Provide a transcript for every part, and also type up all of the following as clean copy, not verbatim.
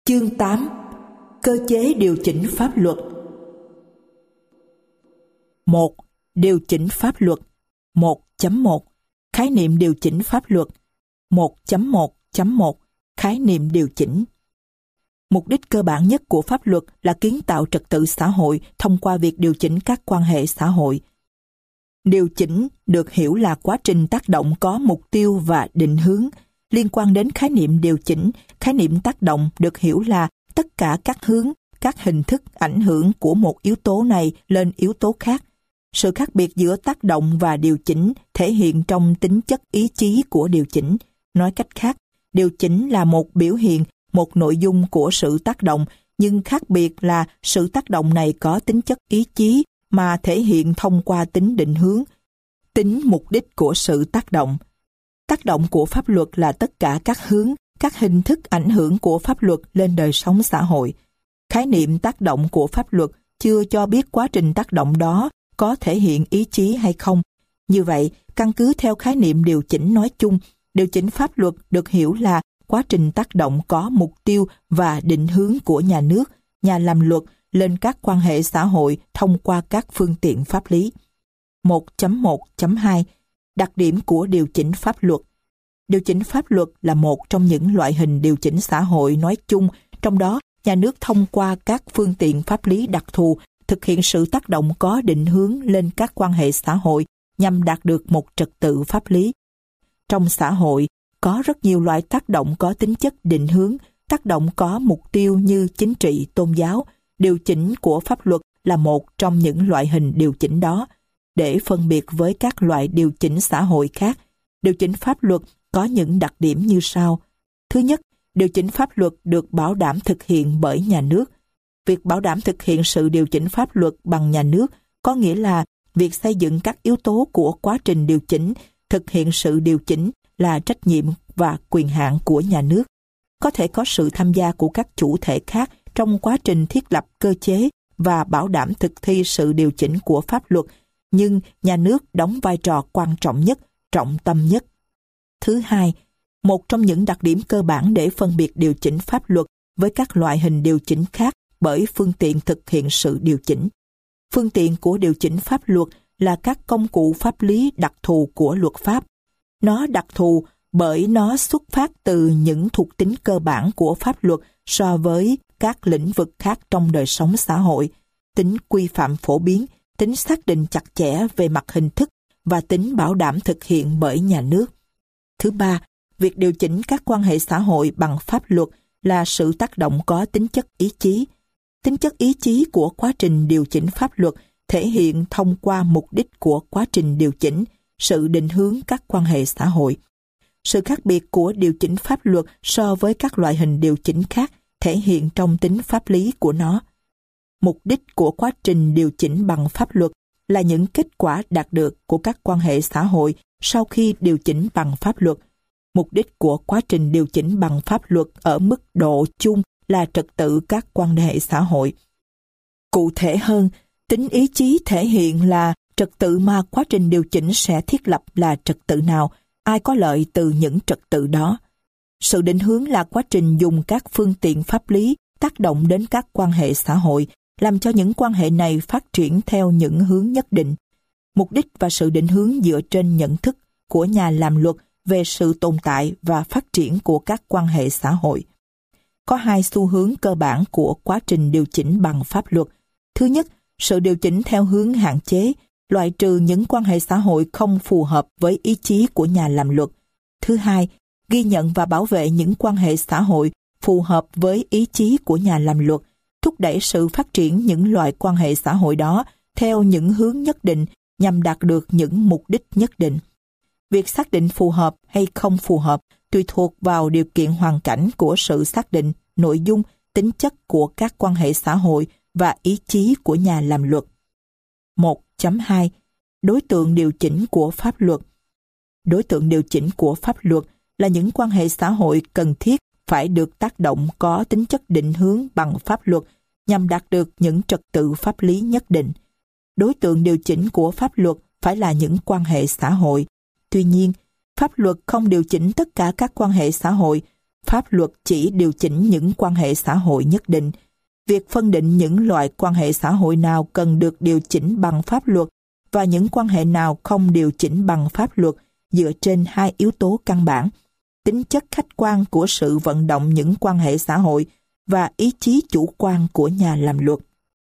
Chương 8. Cơ chế điều chỉnh pháp luật. 1. Điều chỉnh pháp luật. 1.1 Khái niệm điều chỉnh pháp luật. 1.1.1 Khái niệm điều chỉnh. Mục đích cơ bản nhất của pháp luật là kiến tạo trật tự xã hội thông qua việc điều chỉnh các quan hệ xã hội. Điều chỉnh được hiểu là quá trình tác động có mục tiêu và định hướng. Liên quan đến khái niệm điều chỉnh, khái niệm tác động được hiểu là tất cả các hướng, các hình thức ảnh hưởng của một yếu tố này lên yếu tố khác. Sự khác biệt giữa tác động và điều chỉnh thể hiện trong tính chất ý chí của điều chỉnh. Nói cách khác, điều chỉnh là một biểu hiện, một nội dung của sự tác động, nhưng khác biệt là sự tác động này có tính chất ý chí mà thể hiện thông qua tính định hướng, tính mục đích của sự tác động. Tác động của pháp luật là tất cả các hướng, các hình thức ảnh hưởng của pháp luật lên đời sống xã hội. Khái niệm tác động của pháp luật chưa cho biết quá trình tác động đó có thể hiện ý chí hay không. Như vậy, căn cứ theo khái niệm điều chỉnh nói chung, điều chỉnh pháp luật được hiểu là quá trình tác động có mục tiêu và định hướng của nhà nước, nhà làm luật lên các quan hệ xã hội thông qua các phương tiện pháp lý. 1.1.2 Đặc điểm của điều chỉnh pháp luật. Điều chỉnh pháp luật là một trong những loại hình điều chỉnh xã hội nói chung, trong đó nhà nước thông qua các phương tiện pháp lý đặc thù thực hiện sự tác động có định hướng lên các quan hệ xã hội nhằm đạt được một trật tự pháp lý. Trong xã hội, có rất nhiều loại tác động có tính chất định hướng, tác động có mục tiêu như chính trị, tôn giáo. Điều chỉnh của pháp luật là một trong những loại hình điều chỉnh đó. Để phân biệt với các loại điều chỉnh xã hội khác, điều chỉnh pháp luật có những đặc điểm như sau. Thứ nhất, điều chỉnh pháp luật được bảo đảm thực hiện bởi nhà nước. Việc bảo đảm thực hiện sự điều chỉnh pháp luật bằng nhà nước có nghĩa là việc xây dựng các yếu tố của quá trình điều chỉnh, thực hiện sự điều chỉnh là trách nhiệm và quyền hạn của nhà nước. Có thể có sự tham gia của các chủ thể khác trong quá trình thiết lập cơ chế và bảo đảm thực thi sự điều chỉnh của pháp luật, nhưng nhà nước đóng vai trò quan trọng nhất, trọng tâm nhất. Thứ hai, một trong những đặc điểm cơ bản để phân biệt điều chỉnh pháp luật với các loại hình điều chỉnh khác bởi phương tiện thực hiện sự điều chỉnh. Phương tiện của điều chỉnh pháp luật là các công cụ pháp lý đặc thù của luật pháp. Nó đặc thù bởi nó xuất phát từ những thuộc tính cơ bản của pháp luật so với các lĩnh vực khác trong đời sống xã hội, tính quy phạm phổ biến, tính xác định chặt chẽ về mặt hình thức và tính bảo đảm thực hiện bởi nhà nước. Thứ ba, việc điều chỉnh các quan hệ xã hội bằng pháp luật là sự tác động có tính chất ý chí. Tính chất ý chí của quá trình điều chỉnh pháp luật thể hiện thông qua mục đích của quá trình điều chỉnh, sự định hướng các quan hệ xã hội. Sự khác biệt của điều chỉnh pháp luật so với các loại hình điều chỉnh khác thể hiện trong tính pháp lý của nó. Mục đích của quá trình điều chỉnh bằng pháp luật là những kết quả đạt được của các quan hệ xã hội sau khi điều chỉnh bằng pháp luật. Mục đích của quá trình điều chỉnh bằng pháp luật ở mức độ chung là trật tự các quan hệ xã hội. Cụ thể hơn, tính ý chí thể hiện là trật tự mà quá trình điều chỉnh sẽ thiết lập là trật tự nào, ai có lợi từ những trật tự đó. Sự định hướng là quá trình dùng các phương tiện pháp lý tác động đến các quan hệ xã hội, làm cho những quan hệ này phát triển theo những hướng nhất định. Mục đích và sự định hướng dựa trên nhận thức của nhà làm luật về sự tồn tại và phát triển của các quan hệ xã hội. Có hai xu hướng cơ bản của quá trình điều chỉnh bằng pháp luật. Thứ nhất, sự điều chỉnh theo hướng hạn chế, loại trừ những quan hệ xã hội không phù hợp với ý chí của nhà làm luật. Thứ hai, ghi nhận và bảo vệ những quan hệ xã hội phù hợp với ý chí của nhà làm luật, thúc đẩy sự phát triển những loại quan hệ xã hội đó theo những hướng nhất định nhằm đạt được những mục đích nhất định. Việc xác định phù hợp hay không phù hợp tùy thuộc vào điều kiện hoàn cảnh của sự xác định, nội dung, tính chất của các quan hệ xã hội và ý chí của nhà làm luật. 1.2 Đối tượng điều chỉnh của pháp luật. Đối tượng điều chỉnh của pháp luật là những quan hệ xã hội cần thiết phải được tác động có tính chất định hướng bằng pháp luật nhằm đạt được những trật tự pháp lý nhất định. Đối tượng điều chỉnh của pháp luật phải là những quan hệ xã hội. Tuy nhiên, pháp luật không điều chỉnh tất cả các quan hệ xã hội Pháp luật chỉ điều chỉnh những quan hệ xã hội nhất định. Việc phân định những loại quan hệ xã hội nào cần được điều chỉnh bằng pháp luật và những quan hệ nào không điều chỉnh bằng pháp luật dựa trên hai yếu tố căn bản: tính chất khách quan của sự vận động những quan hệ xã hội và ý chí chủ quan của nhà làm luật.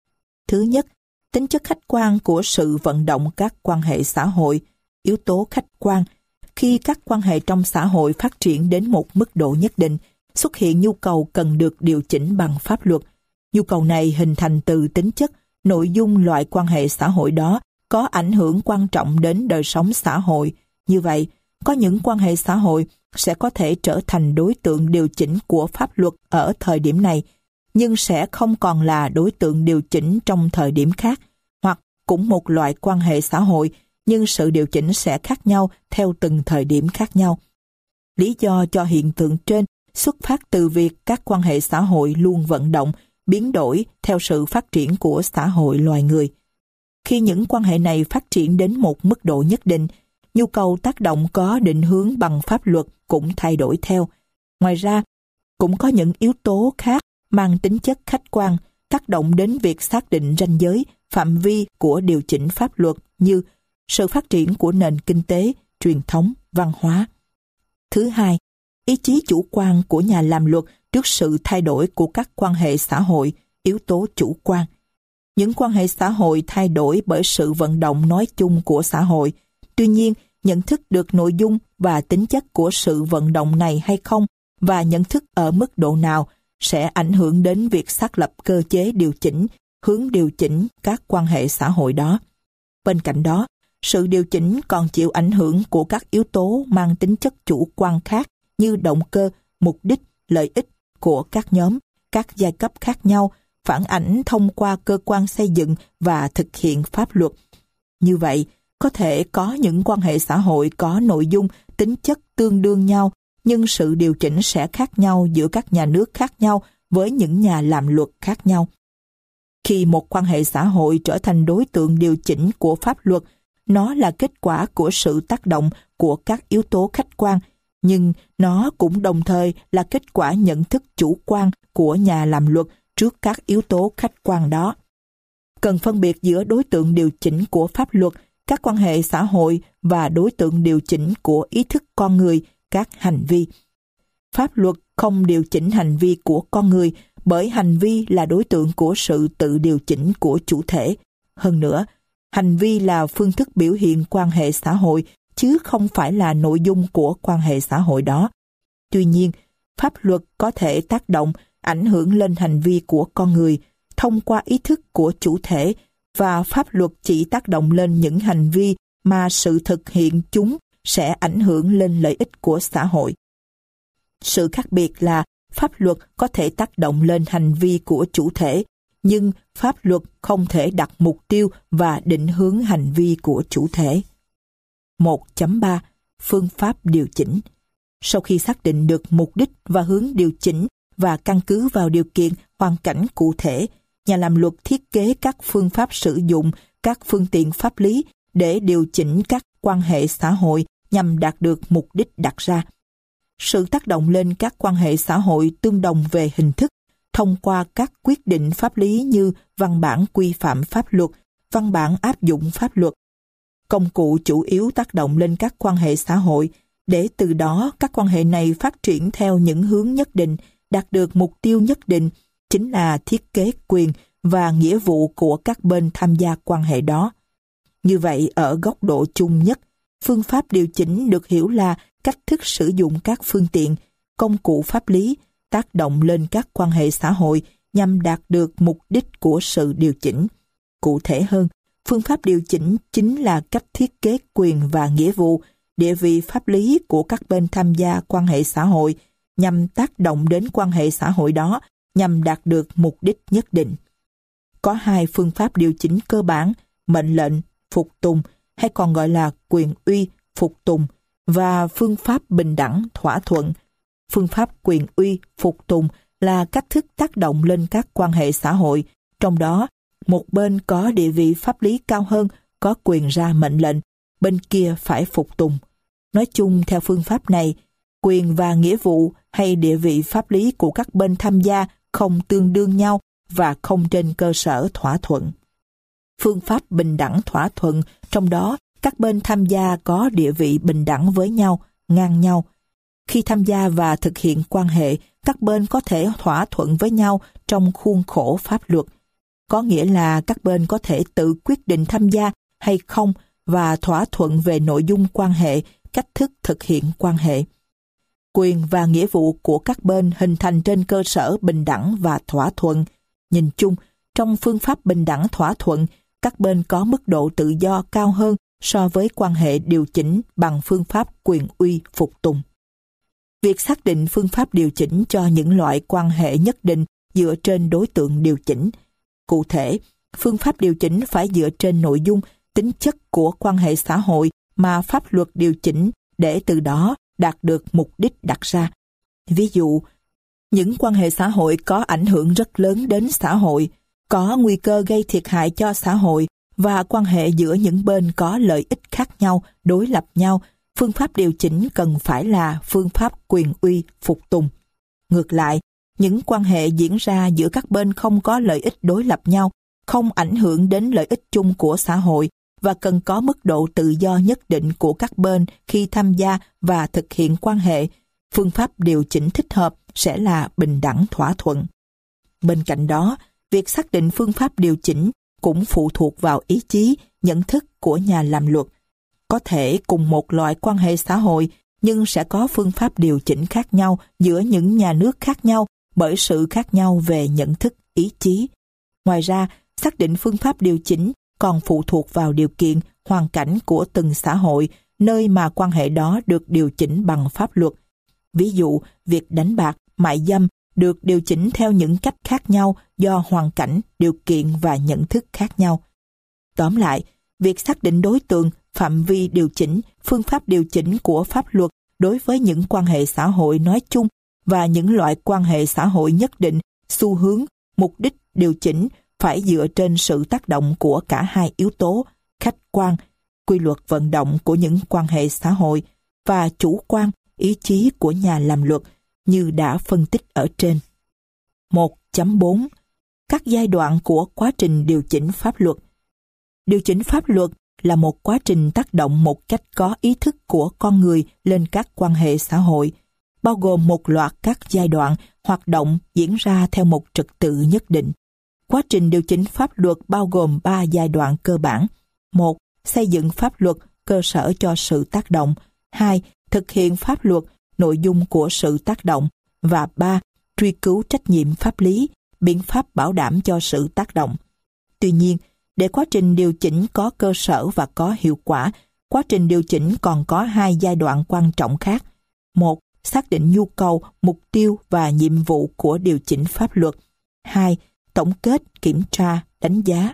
Thứ nhất, tính chất khách quan của sự vận động các quan hệ xã hội. Yếu tố khách quan: khi các quan hệ trong xã hội phát triển đến một mức độ nhất định, xuất hiện nhu cầu cần được điều chỉnh bằng pháp luật. Nhu cầu này hình thành từ tính chất, nội dung loại quan hệ xã hội đó có ảnh hưởng quan trọng đến đời sống xã hội. Như vậy, có những quan hệ xã hội sẽ có thể trở thành đối tượng điều chỉnh của pháp luật ở thời điểm này, nhưng sẽ không còn là đối tượng điều chỉnh trong thời điểm khác, hoặc cũng một loại quan hệ xã hội, nhưng sự điều chỉnh sẽ khác nhau theo từng thời điểm khác nhau. Lý do cho hiện tượng trên xuất phát từ việc các quan hệ xã hội luôn vận động, biến đổi theo sự phát triển của xã hội loài người. Khi những quan hệ này phát triển đến một mức độ nhất định, nhu cầu tác động có định hướng bằng pháp luật cũng thay đổi theo. Ngoài ra, cũng có những yếu tố khác mang tính chất khách quan tác động đến việc xác định ranh giới, phạm vi của điều chỉnh pháp luật như sự phát triển của nền kinh tế, truyền thống, văn hóa. Thứ hai, ý chí chủ quan của nhà làm luật trước sự thay đổi của các quan hệ xã hội, yếu tố chủ quan. Những quan hệ xã hội thay đổi bởi sự vận động nói chung của xã hội. Tuy nhiên, nhận thức được nội dung và tính chất của sự vận động này hay không và nhận thức ở mức độ nào sẽ ảnh hưởng đến việc xác lập cơ chế điều chỉnh, hướng điều chỉnh các quan hệ xã hội đó. Bên cạnh đó, sự điều chỉnh còn chịu ảnh hưởng của các yếu tố mang tính chất chủ quan khác như động cơ, mục đích, lợi ích của các nhóm, các giai cấp khác nhau, phản ảnh thông qua cơ quan xây dựng và thực hiện pháp luật. Như vậy, có thể có những quan hệ xã hội có nội dung, tính chất tương đương nhau, nhưng sự điều chỉnh sẽ khác nhau giữa các nhà nước khác nhau với những nhà làm luật khác nhau. Khi một quan hệ xã hội trở thành đối tượng điều chỉnh của pháp luật, nó là kết quả của sự tác động của các yếu tố khách quan, nhưng nó cũng đồng thời là kết quả nhận thức chủ quan của nhà làm luật trước các yếu tố khách quan đó. Cần phân biệt giữa đối tượng điều chỉnh của pháp luật, các quan hệ xã hội và đối tượng điều chỉnh của ý thức con người, các hành vi. Pháp luật không điều chỉnh hành vi của con người bởi hành vi là đối tượng của sự tự điều chỉnh của chủ thể. Hơn nữa, hành vi là phương thức biểu hiện quan hệ xã hội chứ không phải là nội dung của quan hệ xã hội đó. Tuy nhiên, pháp luật có thể tác động, ảnh hưởng lên hành vi của con người thông qua ý thức của chủ thể, và pháp luật chỉ tác động lên những hành vi mà sự thực hiện chúng sẽ ảnh hưởng lên lợi ích của xã hội. Sự khác biệt là pháp luật có thể tác động lên hành vi của chủ thể, nhưng pháp luật không thể đặt mục tiêu và định hướng hành vi của chủ thể. 1.3 Phương pháp điều chỉnh. Sau khi xác định được mục đích và hướng điều chỉnh và căn cứ vào điều kiện, hoàn cảnh cụ thể, nhà làm luật thiết kế các phương pháp sử dụng các phương tiện pháp lý để điều chỉnh các quan hệ xã hội nhằm đạt được mục đích đặt ra. Sự tác động lên các quan hệ xã hội tương đồng về hình thức thông qua các quyết định pháp lý như văn bản quy phạm pháp luật, văn bản áp dụng pháp luật. Công cụ chủ yếu tác động lên các quan hệ xã hội để từ đó các quan hệ này phát triển theo những hướng nhất định, đạt được mục tiêu nhất định, chính là thiết kế quyền và nghĩa vụ của các bên tham gia quan hệ đó. Như vậy, ở góc độ chung nhất, phương pháp điều chỉnh được hiểu là cách thức sử dụng các phương tiện, công cụ pháp lý tác động lên các quan hệ xã hội nhằm đạt được mục đích của sự điều chỉnh. Cụ thể hơn, phương pháp điều chỉnh chính là cách thiết kế quyền và nghĩa vụ, địa vị pháp lý của các bên tham gia quan hệ xã hội nhằm tác động đến quan hệ xã hội đó nhằm đạt được mục đích nhất định. Có hai phương pháp điều chỉnh cơ bản: mệnh lệnh, phục tùng, hay còn gọi là quyền uy, phục tùng, và phương pháp bình đẳng, thỏa thuận. Phương pháp quyền uy, phục tùng là cách thức tác động lên các quan hệ xã hội, trong đó một bên có địa vị pháp lý cao hơn, có quyền ra mệnh lệnh, bên kia phải phục tùng. Nói chung, theo phương pháp này, quyền và nghĩa vụ hay địa vị pháp lý của các bên tham gia không tương đương nhau và không trên cơ sở thỏa thuận. Phương pháp bình đẳng thỏa thuận, trong đó các bên tham gia có địa vị bình đẳng với nhau, ngang nhau. Khi tham gia và thực hiện quan hệ, các bên có thể thỏa thuận với nhau trong khuôn khổ pháp luật. Có nghĩa là các bên có thể tự quyết định tham gia hay không và thỏa thuận về nội dung quan hệ, cách thức thực hiện quan hệ. Quyền và nghĩa vụ của các bên hình thành trên cơ sở bình đẳng và thỏa thuận. Nhìn chung, trong phương pháp bình đẳng thỏa thuận, các bên có mức độ tự do cao hơn so với quan hệ điều chỉnh bằng phương pháp quyền uy phục tùng. Việc xác định phương pháp điều chỉnh cho những loại quan hệ nhất định dựa trên đối tượng điều chỉnh. Cụ thể, phương pháp điều chỉnh phải dựa trên nội dung, tính chất của quan hệ xã hội mà pháp luật điều chỉnh để từ đó đạt được mục đích đặt ra. Ví dụ, những quan hệ xã hội có ảnh hưởng rất lớn đến xã hội, có nguy cơ gây thiệt hại cho xã hội và quan hệ giữa những bên có lợi ích khác nhau, đối lập nhau, phương pháp điều chỉnh cần phải là phương pháp quyền uy phục tùng. Ngược lại, những quan hệ diễn ra giữa các bên không có lợi ích đối lập nhau, không ảnh hưởng đến lợi ích chung của xã hội và cần có mức độ tự do nhất định của các bên khi tham gia và thực hiện quan hệ, phương pháp điều chỉnh thích hợp sẽ là bình đẳng thỏa thuận. Bên cạnh đó, việc xác định phương pháp điều chỉnh cũng phụ thuộc vào ý chí, nhận thức của nhà làm luật. Có thể cùng một loại quan hệ xã hội, nhưng sẽ có phương pháp điều chỉnh khác nhau giữa những nhà nước khác nhau bởi sự khác nhau về nhận thức, ý chí. Ngoài ra, xác định phương pháp điều chỉnh còn phụ thuộc vào điều kiện, hoàn cảnh của từng xã hội, nơi mà quan hệ đó được điều chỉnh bằng pháp luật. Ví dụ, việc đánh bạc, mại dâm được điều chỉnh theo những cách khác nhau do hoàn cảnh, điều kiện và nhận thức khác nhau. Tóm lại, việc xác định đối tượng, phạm vi điều chỉnh, phương pháp điều chỉnh của pháp luật đối với những quan hệ xã hội nói chung và những loại quan hệ xã hội nhất định, xu hướng, mục đích điều chỉnh phải dựa trên sự tác động của cả hai yếu tố, khách quan, quy luật vận động của những quan hệ xã hội và chủ quan, ý chí của nhà làm luật, như đã phân tích ở trên. 1.4. Các giai đoạn của quá trình điều chỉnh pháp luật. Điều chỉnh pháp luật là một quá trình tác động một cách có ý thức của con người lên các quan hệ xã hội, bao gồm một loạt các giai đoạn hoạt động diễn ra theo một trật tự nhất định. Quá trình điều chỉnh pháp luật bao gồm 3 giai đoạn cơ bản. 1. Xây dựng pháp luật, cơ sở cho sự tác động. 2. Thực hiện pháp luật, nội dung của sự tác động. Và 3. Truy cứu trách nhiệm pháp lý, biện pháp bảo đảm cho sự tác động. Tuy nhiên, để quá trình điều chỉnh có cơ sở và có hiệu quả, quá trình điều chỉnh còn có 2 giai đoạn quan trọng khác. 1. Xác định nhu cầu, mục tiêu và nhiệm vụ của điều chỉnh pháp luật. 2. Tổng kết, kiểm tra, đánh giá.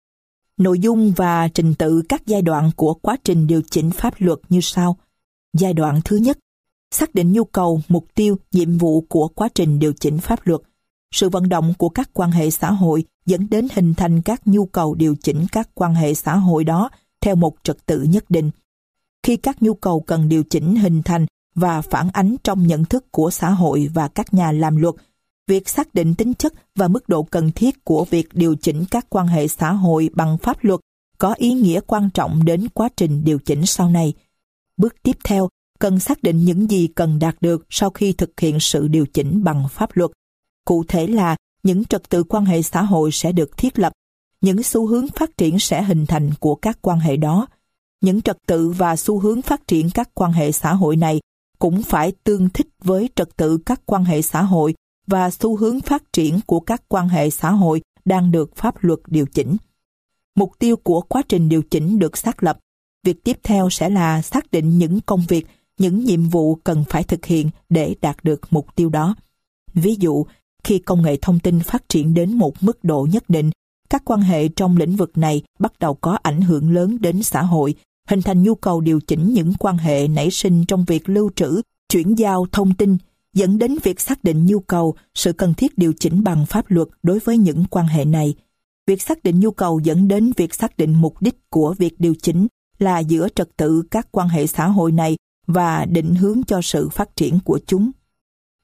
Nội dung và trình tự các giai đoạn của quá trình điều chỉnh pháp luật như sau. Giai đoạn thứ nhất, xác định nhu cầu, mục tiêu, nhiệm vụ của quá trình điều chỉnh pháp luật. Sự vận động của các quan hệ xã hội dẫn đến hình thành các nhu cầu điều chỉnh các quan hệ xã hội đó theo một trật tự nhất định. Khi các nhu cầu cần điều chỉnh hình thành và phản ánh trong nhận thức của xã hội và các nhà làm luật, việc xác định tính chất và mức độ cần thiết của việc điều chỉnh các quan hệ xã hội bằng pháp luật có ý nghĩa quan trọng đến quá trình điều chỉnh sau này. Bước tiếp theo, cần xác định những gì cần đạt được sau khi thực hiện sự điều chỉnh bằng pháp luật. Cụ thể là những trật tự quan hệ xã hội sẽ được thiết lập, những xu hướng phát triển sẽ hình thành của các quan hệ đó. Những trật tự và xu hướng phát triển các quan hệ xã hội này cũng phải tương thích với trật tự các quan hệ xã hội và xu hướng phát triển của các quan hệ xã hội đang được pháp luật điều chỉnh. Mục tiêu của quá trình điều chỉnh được xác lập. Việc tiếp theo sẽ là xác định những công việc, những nhiệm vụ cần phải thực hiện để đạt được mục tiêu đó. Ví dụ, khi công nghệ thông tin phát triển đến một mức độ nhất định, các quan hệ trong lĩnh vực này bắt đầu có ảnh hưởng lớn đến xã hội, hình thành nhu cầu điều chỉnh những quan hệ nảy sinh trong việc lưu trữ, chuyển giao thông tin, dẫn đến việc xác định nhu cầu, sự cần thiết điều chỉnh bằng pháp luật đối với những quan hệ này. Việc xác định nhu cầu dẫn đến việc xác định mục đích của việc điều chỉnh là giữa trật tự các quan hệ xã hội này và định hướng cho sự phát triển của chúng.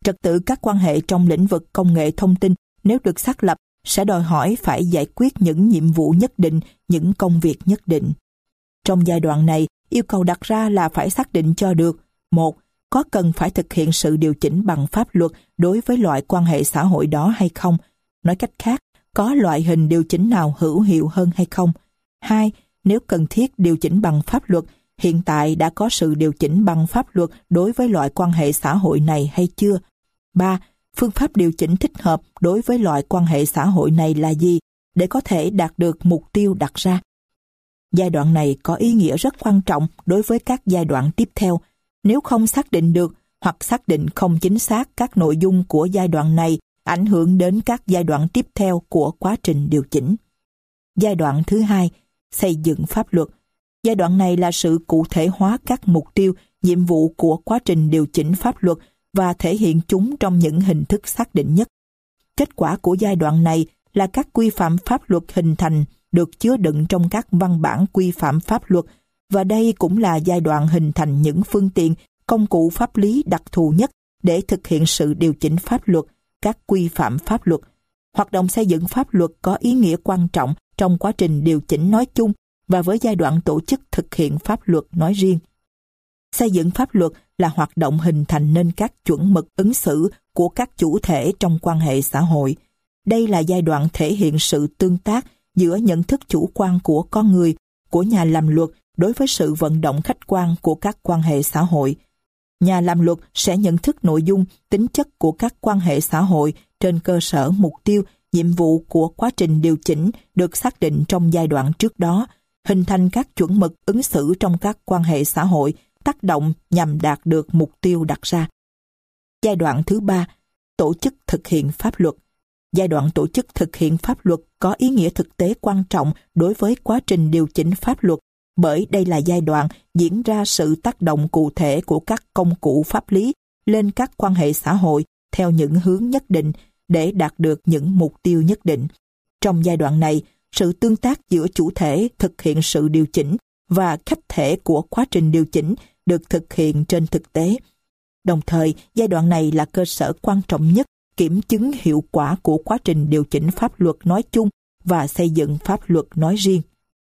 Trật tự các quan hệ trong lĩnh vực công nghệ thông tin nếu được xác lập sẽ đòi hỏi phải giải quyết những nhiệm vụ nhất định, những công việc nhất định. Trong giai đoạn này, yêu cầu đặt ra là phải xác định cho được: 1. Có cần phải thực hiện sự điều chỉnh bằng pháp luật đối với loại quan hệ xã hội đó hay không? Nói cách khác, có loại hình điều chỉnh nào hữu hiệu hơn hay không? 2. Nếu cần thiết điều chỉnh bằng pháp luật, hiện tại đã có sự điều chỉnh bằng pháp luật đối với loại quan hệ xã hội này hay chưa? 3. Phương pháp điều chỉnh thích hợp đối với loại quan hệ xã hội này là gì để có thể đạt được mục tiêu đặt ra? Giai đoạn này có ý nghĩa rất quan trọng đối với các giai đoạn tiếp theo. Nếu không xác định được hoặc xác định không chính xác các nội dung của giai đoạn này, ảnh hưởng đến các giai đoạn tiếp theo của quá trình điều chỉnh. Giai đoạn thứ hai, xây dựng pháp luật. Giai đoạn này là sự cụ thể hóa các mục tiêu, nhiệm vụ của quá trình điều chỉnh pháp luật và thể hiện chúng trong những hình thức xác định nhất. Kết quả của giai đoạn này là các quy phạm pháp luật hình thành được chứa đựng trong các văn bản quy phạm pháp luật, và đây cũng là giai đoạn hình thành những phương tiện, công cụ pháp lý đặc thù nhất để thực hiện sự điều chỉnh pháp luật, các quy phạm pháp luật. Hoạt động xây dựng pháp luật có ý nghĩa quan trọng trong quá trình điều chỉnh nói chung và với giai đoạn tổ chức thực hiện pháp luật nói riêng. Xây dựng pháp luật là hoạt động hình thành nên các chuẩn mực ứng xử của các chủ thể trong quan hệ xã hội. Đây là giai đoạn thể hiện sự tương tác giữa nhận thức chủ quan của con người, của nhà làm luật đối với sự vận động khách quan của các quan hệ xã hội. Nhà làm luật sẽ nhận thức nội dung, tính chất của các quan hệ xã hội trên cơ sở mục tiêu, nhiệm vụ của quá trình điều chỉnh được xác định trong giai đoạn trước đó, hình thành các chuẩn mực ứng xử trong các quan hệ xã hội, tác động nhằm đạt được mục tiêu đặt ra. Giai đoạn thứ ba, tổ chức thực hiện pháp luật. Giai đoạn tổ chức thực hiện pháp luật có ý nghĩa thực tế quan trọng đối với quá trình điều chỉnh pháp luật, bởi đây là giai đoạn diễn ra sự tác động cụ thể của các công cụ pháp lý lên các quan hệ xã hội theo những hướng nhất định để đạt được những mục tiêu nhất định. Trong giai đoạn này, sự tương tác giữa chủ thể thực hiện sự điều chỉnh và khách thể của quá trình điều chỉnh được thực hiện trên thực tế. Đồng thời, giai đoạn này là cơ sở quan trọng nhất kiểm chứng hiệu quả của quá trình điều chỉnh pháp luật nói chung và xây dựng pháp luật nói riêng.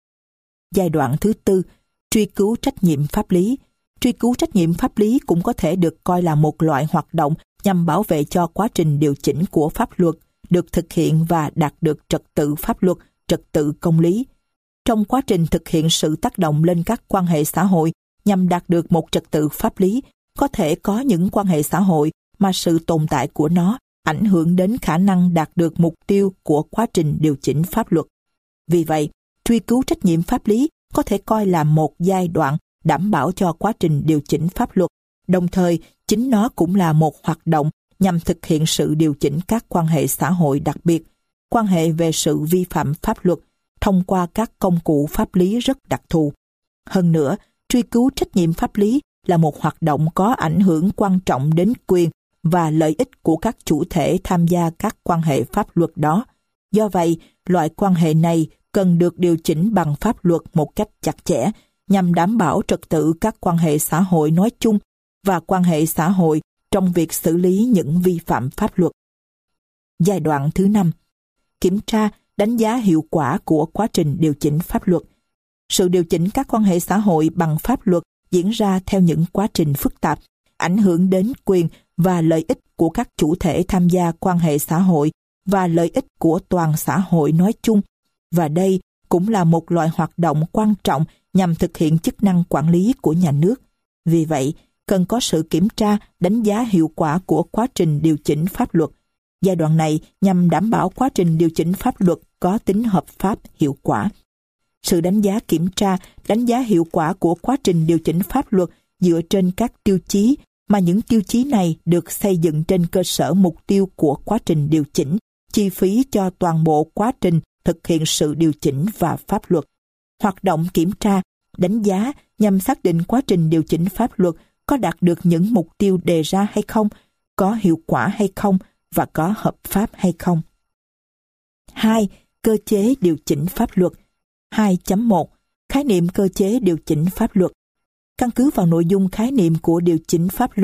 Giai đoạn thứ tư, truy cứu trách nhiệm pháp lý. Truy cứu trách nhiệm pháp lý cũng có thể được coi là một loại hoạt động nhằm bảo vệ cho quá trình điều chỉnh của pháp luật được thực hiện và đạt được trật tự pháp luật, trật tự công lý. Trong quá trình thực hiện sự tác động lên các quan hệ xã hội nhằm đạt được một trật tự pháp lý, có thể có những quan hệ xã hội mà sự tồn tại của nó ảnh hưởng đến khả năng đạt được mục tiêu của quá trình điều chỉnh pháp luật. Vì vậy, truy cứu trách nhiệm pháp lý có thể coi là một giai đoạn đảm bảo cho quá trình điều chỉnh pháp luật, đồng thời chính nó cũng là một hoạt động nhằm thực hiện sự điều chỉnh các quan hệ xã hội đặc biệt, quan hệ về sự vi phạm pháp luật, thông qua các công cụ pháp lý rất đặc thù. Hơn nữa, truy cứu trách nhiệm pháp lý là một hoạt động có ảnh hưởng quan trọng đến quyền và lợi ích của các chủ thể tham gia các quan hệ pháp luật đó. Do vậy, loại quan hệ này cần được điều chỉnh bằng pháp luật một cách chặt chẽ nhằm đảm bảo trật tự các quan hệ xã hội nói chung và quan hệ xã hội trong việc xử lý những vi phạm pháp luật. Giai đoạn thứ năm, kiểm tra, đánh giá hiệu quả của quá trình điều chỉnh pháp luật. Sự điều chỉnh các quan hệ xã hội bằng pháp luật diễn ra theo những quá trình phức tạp, ảnh hưởng đến quyền và lợi ích của các chủ thể tham gia quan hệ xã hội và lợi ích của toàn xã hội nói chung, và đây cũng là một loại hoạt động quan trọng nhằm thực hiện chức năng quản lý của nhà nước. Vì vậy, cần có sự kiểm tra, đánh giá hiệu quả của quá trình điều chỉnh pháp luật. Giai đoạn này nhằm đảm bảo quá trình điều chỉnh pháp luật có tính hợp pháp, hiệu quả. Sự đánh giá kiểm tra, đánh giá hiệu quả của quá trình điều chỉnh pháp luật dựa trên các tiêu chí, mà những tiêu chí này được xây dựng trên cơ sở mục tiêu của quá trình điều chỉnh, chi phí cho toàn bộ quá trình thực hiện sự điều chỉnh và pháp luật. Hoạt động kiểm tra, đánh giá nhằm xác định quá trình điều chỉnh pháp luật có đạt được những mục tiêu đề ra hay không, có hiệu quả hay không và có hợp pháp hay không. 2. Cơ chế điều chỉnh pháp luật. 2.1. Khái niệm cơ chế điều chỉnh pháp luật. Căn cứ vào nội dung khái niệm của điều chỉnh pháp luật,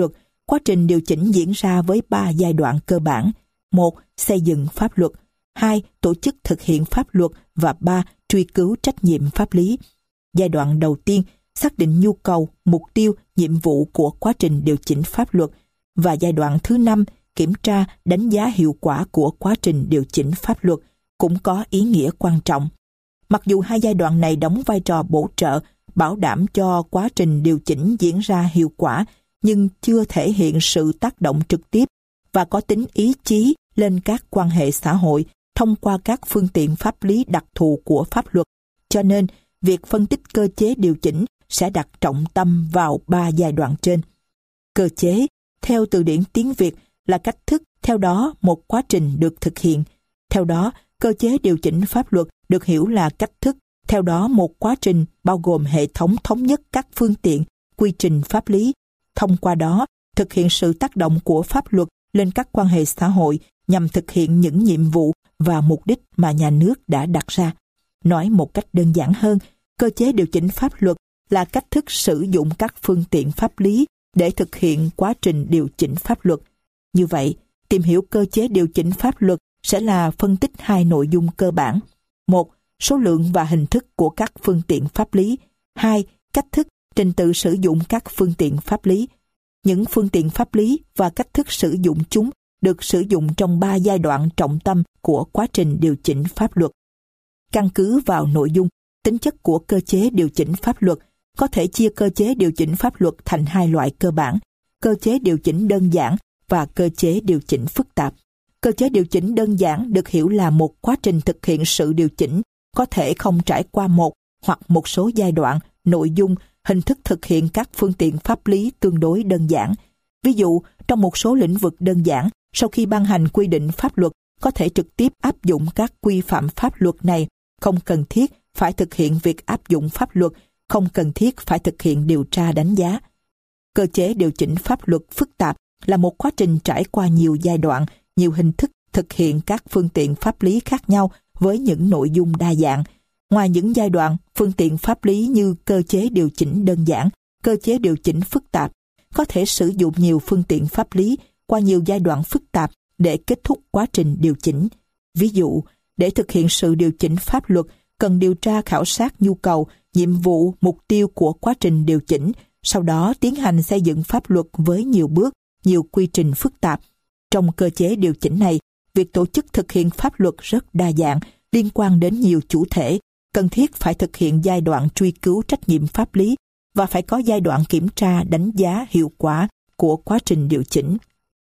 Quá trình điều chỉnh diễn ra với 3 giai đoạn cơ bản. 1. Xây dựng pháp luật. 2. Tổ chức thực hiện pháp luật. Và 3. Truy cứu trách nhiệm pháp lý. Giai đoạn đầu tiên, xác định nhu cầu, mục tiêu, nhiệm vụ của quá trình điều chỉnh pháp luật. Và giai đoạn thứ 5, kiểm tra, đánh giá hiệu quả của quá trình điều chỉnh pháp luật, cũng có ý nghĩa quan trọng. Mặc dù hai giai đoạn này đóng vai trò bổ trợ, bảo đảm cho quá trình điều chỉnh diễn ra hiệu quả, nhưng chưa thể hiện sự tác động trực tiếp và có tính ý chí lên các quan hệ xã hội thông qua các phương tiện pháp lý đặc thù của pháp luật. Cho nên, việc phân tích cơ chế điều chỉnh sẽ đặt trọng tâm vào 3 giai đoạn trên. Cơ chế, theo từ điển tiếng Việt, là cách thức, theo đó một quá trình được thực hiện. Theo đó, cơ chế điều chỉnh pháp luật được hiểu là cách thức, theo đó một quá trình bao gồm hệ thống thống nhất các phương tiện, quy trình pháp lý. Thông qua đó, thực hiện sự tác động của pháp luật lên các quan hệ xã hội nhằm thực hiện những nhiệm vụ và mục đích mà nhà nước đã đặt ra. Nói một cách đơn giản hơn, cơ chế điều chỉnh pháp luật là cách thức sử dụng các phương tiện pháp lý để thực hiện quá trình điều chỉnh pháp luật. Như vậy, tìm hiểu cơ chế điều chỉnh pháp luật sẽ là phân tích hai nội dung cơ bản. 1. Số lượng và hình thức của các phương tiện pháp lý. 2. Cách thức, trình tự sử dụng các phương tiện pháp lý. Những phương tiện pháp lý và cách thức sử dụng chúng được sử dụng trong 3 giai đoạn trọng tâm của quá trình điều chỉnh pháp luật. Căn cứ vào nội dung, tính chất của cơ chế điều chỉnh pháp luật, có thể chia cơ chế điều chỉnh pháp luật thành hai loại cơ bản: cơ chế điều chỉnh đơn giản và cơ chế điều chỉnh phức tạp. Cơ chế điều chỉnh đơn giản được hiểu là một quá trình thực hiện sự điều chỉnh, có thể không trải qua một hoặc một số giai đoạn, nội dung, hình thức thực hiện các phương tiện pháp lý tương đối đơn giản. Ví dụ, trong một số lĩnh vực đơn giản, sau khi ban hành quy định pháp luật, có thể trực tiếp áp dụng các quy phạm pháp luật này, không cần thiết phải thực hiện việc áp dụng pháp luật, không cần thiết phải thực hiện điều tra đánh giá. Cơ chế điều chỉnh pháp luật phức tạp là một quá trình trải qua nhiều giai đoạn, nhiều hình thức thực hiện các phương tiện pháp lý khác nhau với những nội dung đa dạng. Ngoài những giai đoạn, phương tiện pháp lý như cơ chế điều chỉnh đơn giản, cơ chế điều chỉnh phức tạp, có thể sử dụng nhiều phương tiện pháp lý qua nhiều giai đoạn phức tạp để kết thúc quá trình điều chỉnh. Ví dụ, để thực hiện sự điều chỉnh pháp luật, cần điều tra khảo sát nhu cầu, nhiệm vụ, mục tiêu của quá trình điều chỉnh, sau đó tiến hành xây dựng pháp luật với nhiều bước, nhiều quy trình phức tạp. Trong cơ chế điều chỉnh này, việc tổ chức thực hiện pháp luật rất đa dạng, liên quan đến nhiều chủ thể, cần thiết phải thực hiện giai đoạn truy cứu trách nhiệm pháp lý và phải có giai đoạn kiểm tra đánh giá hiệu quả của quá trình điều chỉnh.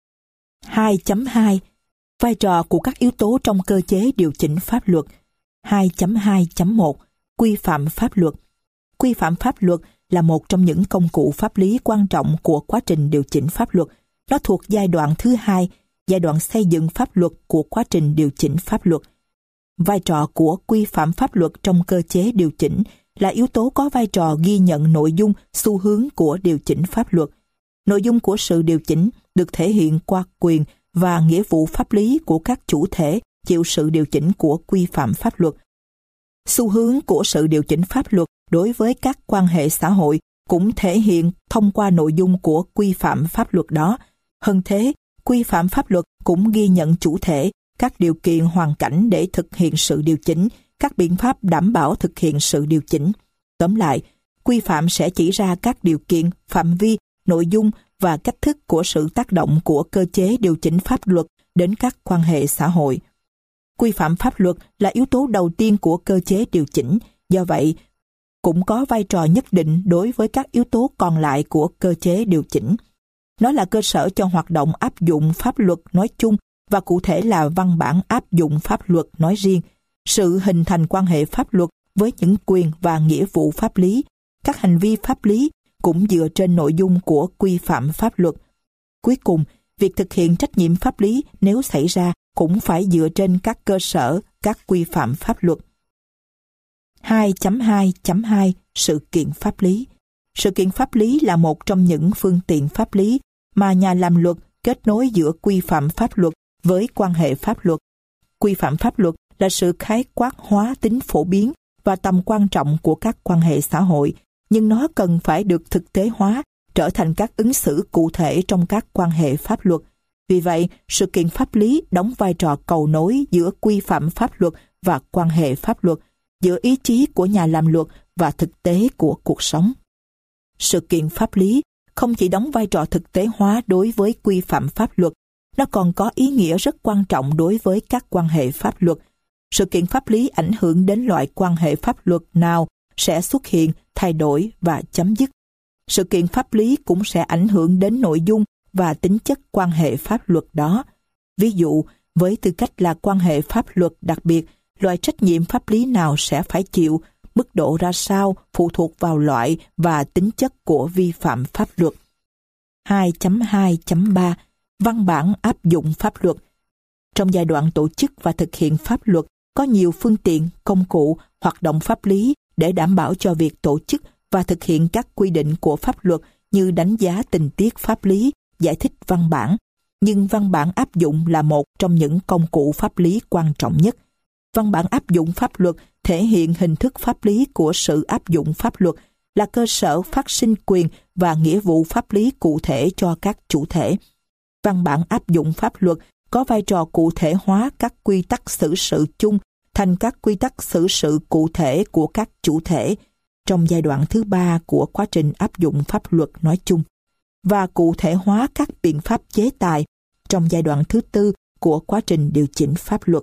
2.2 Vai trò của các yếu tố trong cơ chế điều chỉnh pháp luật. 2.2.1 Quy phạm pháp luật. Quy phạm pháp luật là một trong những công cụ pháp lý quan trọng của quá trình điều chỉnh pháp luật. Nó thuộc giai đoạn thứ 2, giai đoạn xây dựng pháp luật của quá trình điều chỉnh pháp luật. Vai trò của quy phạm pháp luật trong cơ chế điều chỉnh là yếu tố có vai trò ghi nhận nội dung, xu hướng của điều chỉnh pháp luật. Nội dung của sự điều chỉnh được thể hiện qua quyền và nghĩa vụ pháp lý của các chủ thể chịu sự điều chỉnh của quy phạm pháp luật. Xu hướng của sự điều chỉnh pháp luật đối với các quan hệ xã hội cũng thể hiện thông qua nội dung của quy phạm pháp luật đó. Hơn thế, quy phạm pháp luật cũng ghi nhận chủ thể, các điều kiện hoàn cảnh để thực hiện sự điều chỉnh, các biện pháp đảm bảo thực hiện sự điều chỉnh. Tóm lại, quy phạm sẽ chỉ ra các điều kiện, phạm vi, nội dung và cách thức của sự tác động của cơ chế điều chỉnh pháp luật đến các quan hệ xã hội. Quy phạm pháp luật là yếu tố đầu tiên của cơ chế điều chỉnh, do vậy cũng có vai trò nhất định đối với các yếu tố còn lại của cơ chế điều chỉnh. Nó là cơ sở cho hoạt động áp dụng pháp luật nói chung và cụ thể là văn bản áp dụng pháp luật nói riêng, sự hình thành quan hệ pháp luật với những quyền và nghĩa vụ pháp lý, các hành vi pháp lý cũng dựa trên nội dung của quy phạm pháp luật. Cuối cùng, việc thực hiện trách nhiệm pháp lý nếu xảy ra cũng phải dựa trên các cơ sở, các quy phạm pháp luật. 2.2.2 Sự kiện pháp lý. Sự kiện pháp lý là một trong những phương tiện pháp lý mà nhà làm luật kết nối giữa quy phạm pháp luật với quan hệ pháp luật. Quy phạm pháp luật là sự khái quát hóa tính phổ biến và tầm quan trọng của các quan hệ xã hội, nhưng nó cần phải được thực tế hóa trở thành các ứng xử cụ thể trong các quan hệ pháp luật. Vì vậy, sự kiện pháp lý đóng vai trò cầu nối giữa quy phạm pháp luật và quan hệ pháp luật, giữa ý chí của nhà làm luật và thực tế của cuộc sống. Sự kiện pháp lý không chỉ đóng vai trò thực tế hóa đối với quy phạm pháp luật, nó còn có ý nghĩa rất quan trọng đối với các quan hệ pháp luật. Sự kiện pháp lý ảnh hưởng đến loại quan hệ pháp luật nào sẽ xuất hiện, thay đổi và chấm dứt. Sự kiện pháp lý cũng sẽ ảnh hưởng đến nội dung và tính chất quan hệ pháp luật đó. Ví dụ, với tư cách là quan hệ pháp luật đặc biệt, loại trách nhiệm pháp lý nào sẽ phải chịu, mức độ ra sao phụ thuộc vào loại và tính chất của vi phạm pháp luật. 2.2.3 Văn bản áp dụng pháp luật. Trong giai đoạn tổ chức và thực hiện pháp luật, có nhiều phương tiện, công cụ, hoạt động pháp lý để đảm bảo cho việc tổ chức và thực hiện các quy định của pháp luật như đánh giá tình tiết pháp lý, giải thích văn bản. Nhưng văn bản áp dụng là một trong những công cụ pháp lý quan trọng nhất. Văn bản áp dụng pháp luật thể hiện hình thức pháp lý của sự áp dụng pháp luật, là cơ sở phát sinh quyền và nghĩa vụ pháp lý cụ thể cho các chủ thể. Văn bản áp dụng pháp luật có vai trò cụ thể hóa các quy tắc xử sự chung thành các quy tắc xử sự cụ thể của các chủ thể trong giai đoạn thứ 3 của quá trình áp dụng pháp luật nói chung, và cụ thể hóa các biện pháp chế tài trong giai đoạn thứ 4 của quá trình điều chỉnh pháp luật.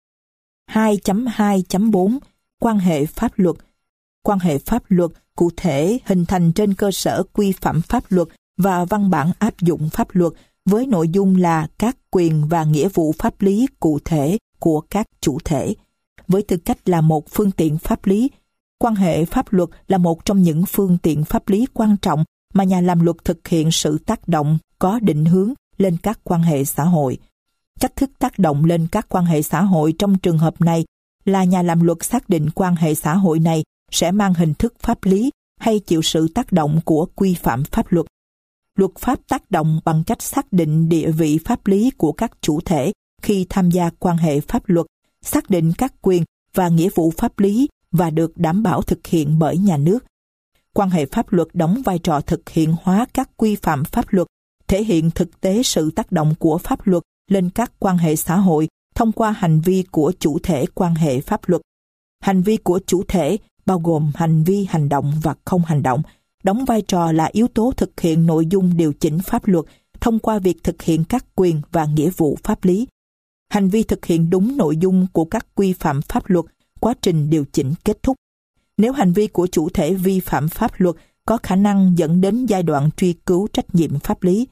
2.2.4 Quan hệ pháp luật. Quan hệ pháp luật cụ thể hình thành trên cơ sở quy phạm pháp luật và văn bản áp dụng pháp luật với nội dung là các quyền và nghĩa vụ pháp lý cụ thể của các chủ thể. Với tư cách là một phương tiện pháp lý, quan hệ pháp luật là một trong những phương tiện pháp lý quan trọng mà nhà làm luật thực hiện sự tác động có định hướng lên các quan hệ xã hội. Cách thức tác động lên các quan hệ xã hội trong trường hợp này là nhà làm luật xác định quan hệ xã hội này sẽ mang hình thức pháp lý hay chịu sự tác động của quy phạm pháp luật. Luật pháp tác động bằng cách xác định địa vị pháp lý của các chủ thể khi tham gia quan hệ pháp luật, xác định các quyền và nghĩa vụ pháp lý và được đảm bảo thực hiện bởi nhà nước. Quan hệ pháp luật đóng vai trò thực hiện hóa các quy phạm pháp luật, thể hiện thực tế sự tác động của pháp luật lên các quan hệ xã hội thông qua hành vi của chủ thể quan hệ pháp luật. Hành vi của chủ thể bao gồm hành vi hành động và không hành động, đóng vai trò là yếu tố thực hiện nội dung điều chỉnh pháp luật thông qua việc thực hiện các quyền và nghĩa vụ pháp lý. Hành vi thực hiện đúng nội dung của các quy phạm pháp luật, quá trình điều chỉnh kết thúc. Nếu hành vi của chủ thể vi phạm pháp luật có khả năng dẫn đến giai đoạn truy cứu trách nhiệm pháp lý.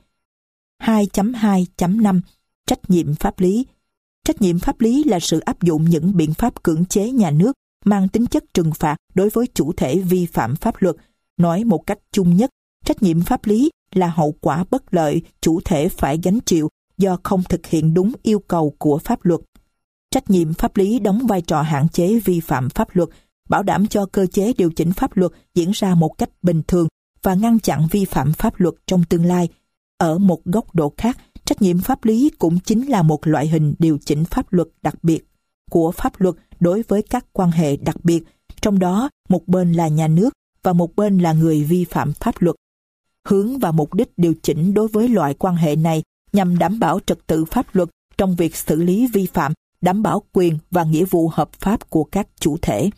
2.2.5 Trách nhiệm pháp lý. Trách nhiệm pháp lý là sự áp dụng những biện pháp cưỡng chế nhà nước mang tính chất trừng phạt đối với chủ thể vi phạm pháp luật. Nói một cách chung nhất, trách nhiệm pháp lý là hậu quả bất lợi chủ thể phải gánh chịu do không thực hiện đúng yêu cầu của pháp luật. Trách nhiệm pháp lý đóng vai trò hạn chế vi phạm pháp luật, bảo đảm cho cơ chế điều chỉnh pháp luật diễn ra một cách bình thường và ngăn chặn vi phạm pháp luật trong tương lai. Ở một góc độ khác, trách nhiệm pháp lý cũng chính là một loại hình điều chỉnh pháp luật đặc biệt của pháp luật đối với các quan hệ đặc biệt, trong đó một bên là nhà nước và một bên là người vi phạm pháp luật. Hướng và mục đích điều chỉnh đối với loại quan hệ này nhằm đảm bảo trật tự pháp luật trong việc xử lý vi phạm, đảm bảo quyền và nghĩa vụ hợp pháp của các chủ thể.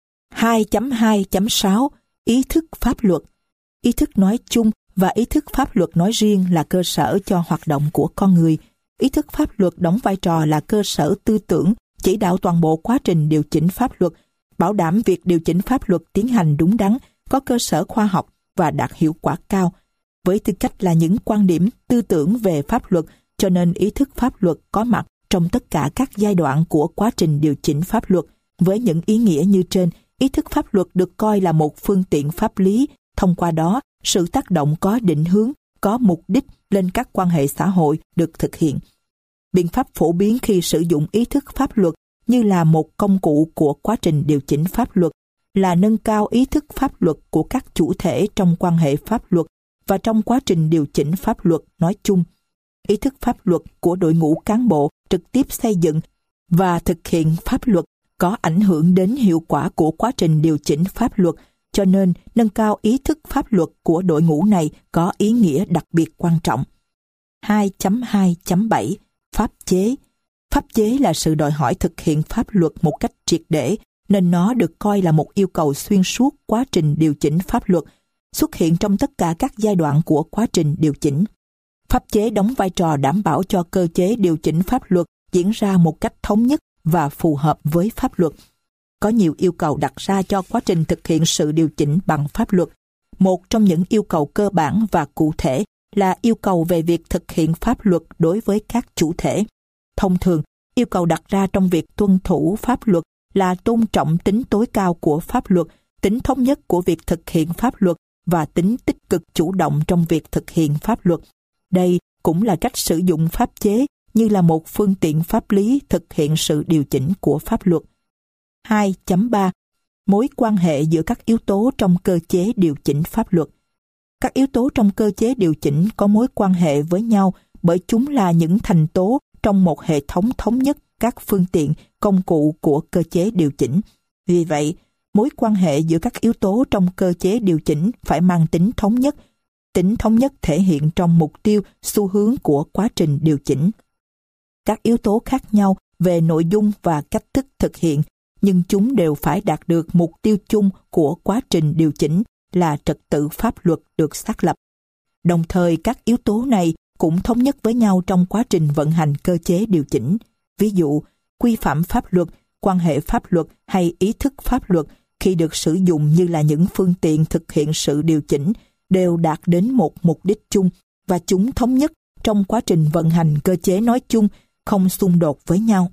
2.2.6 Ý thức pháp luật. Ý thức nói chung và ý thức pháp luật nói riêng là cơ sở cho hoạt động của con người. Ý thức pháp luật đóng vai trò là cơ sở tư tưởng, chỉ đạo toàn bộ quá trình điều chỉnh pháp luật, bảo đảm việc điều chỉnh pháp luật tiến hành đúng đắn, có cơ sở khoa học và đạt hiệu quả cao. Với tư cách là những quan điểm, tư tưởng về pháp luật, cho nên ý thức pháp luật có mặt trong tất cả các giai đoạn của quá trình điều chỉnh pháp luật. Với những ý nghĩa như trên, ý thức pháp luật được coi là một phương tiện pháp lý, thông qua đó, sự tác động có định hướng, có mục đích lên các quan hệ xã hội được thực hiện. Biện pháp phổ biến khi sử dụng ý thức pháp luật như là một công cụ của quá trình điều chỉnh pháp luật là nâng cao ý thức pháp luật của các chủ thể trong quan hệ pháp luật và trong quá trình điều chỉnh pháp luật nói chung. Ý thức pháp luật của đội ngũ cán bộ trực tiếp xây dựng và thực hiện pháp luật có ảnh hưởng đến hiệu quả của quá trình điều chỉnh pháp luật cho nên nâng cao ý thức pháp luật của đội ngũ này có ý nghĩa đặc biệt quan trọng. 2.2.7 Pháp chế. Pháp chế là sự đòi hỏi thực hiện pháp luật một cách triệt để, nên nó được coi là một yêu cầu xuyên suốt quá trình điều chỉnh pháp luật, xuất hiện trong tất cả các giai đoạn của quá trình điều chỉnh. Pháp chế đóng vai trò đảm bảo cho cơ chế điều chỉnh pháp luật diễn ra một cách thống nhất và phù hợp với pháp luật. Có nhiều yêu cầu đặt ra cho quá trình thực hiện sự điều chỉnh bằng pháp luật. Một trong những yêu cầu cơ bản và cụ thể là yêu cầu về việc thực hiện pháp luật đối với các chủ thể. Thông thường, yêu cầu đặt ra trong việc tuân thủ pháp luật là tôn trọng tính tối cao của pháp luật, tính thống nhất của việc thực hiện pháp luật và tính tích cực chủ động trong việc thực hiện pháp luật. Đây cũng là cách sử dụng pháp chế như là một phương tiện pháp lý thực hiện sự điều chỉnh của pháp luật. 2.3 Mối quan hệ giữa các yếu tố trong cơ chế điều chỉnh pháp luật. Các yếu tố trong cơ chế điều chỉnh có mối quan hệ với nhau bởi chúng là những thành tố trong một hệ thống thống nhất các phương tiện, công cụ của cơ chế điều chỉnh. Vì vậy, mối quan hệ giữa các yếu tố trong cơ chế điều chỉnh phải mang tính thống nhất. Tính thống nhất thể hiện trong mục tiêu, xu hướng của quá trình điều chỉnh. Các yếu tố khác nhau về nội dung và cách thức thực hiện, nhưng chúng đều phải đạt được mục tiêu chung của quá trình điều chỉnh là trật tự pháp luật được xác lập. Đồng thời các yếu tố này cũng thống nhất với nhau trong quá trình vận hành cơ chế điều chỉnh. Ví dụ, quy phạm pháp luật, quan hệ pháp luật hay ý thức pháp luật khi được sử dụng như là những phương tiện thực hiện sự điều chỉnh đều đạt đến một mục đích chung và chúng thống nhất trong quá trình vận hành cơ chế nói chung, không xung đột với nhau.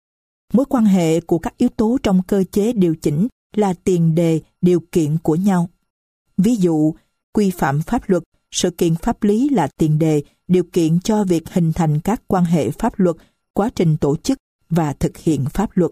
Mối quan hệ của các yếu tố trong cơ chế điều chỉnh là tiền đề, điều kiện của nhau. Ví dụ, quy phạm pháp luật, sự kiện pháp lý là tiền đề, điều kiện cho việc hình thành các quan hệ pháp luật, quá trình tổ chức và thực hiện pháp luật.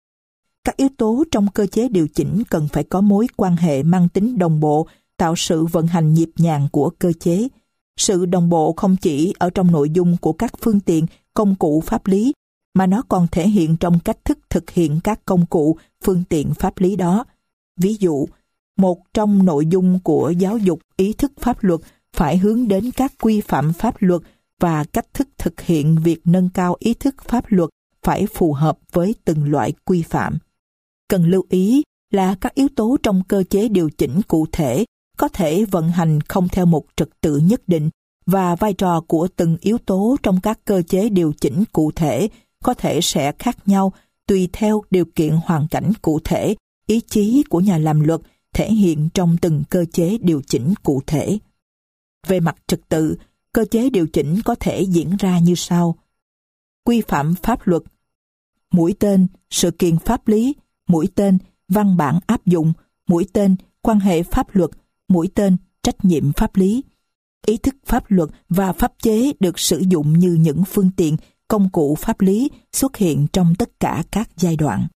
Các yếu tố trong cơ chế điều chỉnh cần phải có mối quan hệ mang tính đồng bộ, tạo sự vận hành nhịp nhàng của cơ chế. Sự đồng bộ không chỉ ở trong nội dung của các phương tiện, công cụ pháp lý, mà nó còn thể hiện trong cách thức thực hiện các công cụ, phương tiện pháp lý đó. Ví dụ, một trong nội dung của giáo dục ý thức pháp luật phải hướng đến các quy phạm pháp luật và cách thức thực hiện việc nâng cao ý thức pháp luật phải phù hợp với từng loại quy phạm. Cần lưu ý là các yếu tố trong cơ chế điều chỉnh cụ thể có thể vận hành không theo một trật tự nhất định và vai trò của từng yếu tố trong các cơ chế điều chỉnh cụ thể có thể sẽ khác nhau tùy theo điều kiện hoàn cảnh cụ thể, ý chí của nhà làm luật thể hiện trong từng cơ chế điều chỉnh cụ thể. Về mặt trật tự, cơ chế điều chỉnh có thể diễn ra như sau. Quy phạm pháp luật, mũi tên, sự kiện pháp lý, mũi tên, văn bản áp dụng, mũi tên, quan hệ pháp luật, mũi tên, trách nhiệm pháp lý. Ý thức pháp luật và pháp chế được sử dụng như những phương tiện, công cụ pháp lý xuất hiện trong tất cả các giai đoạn.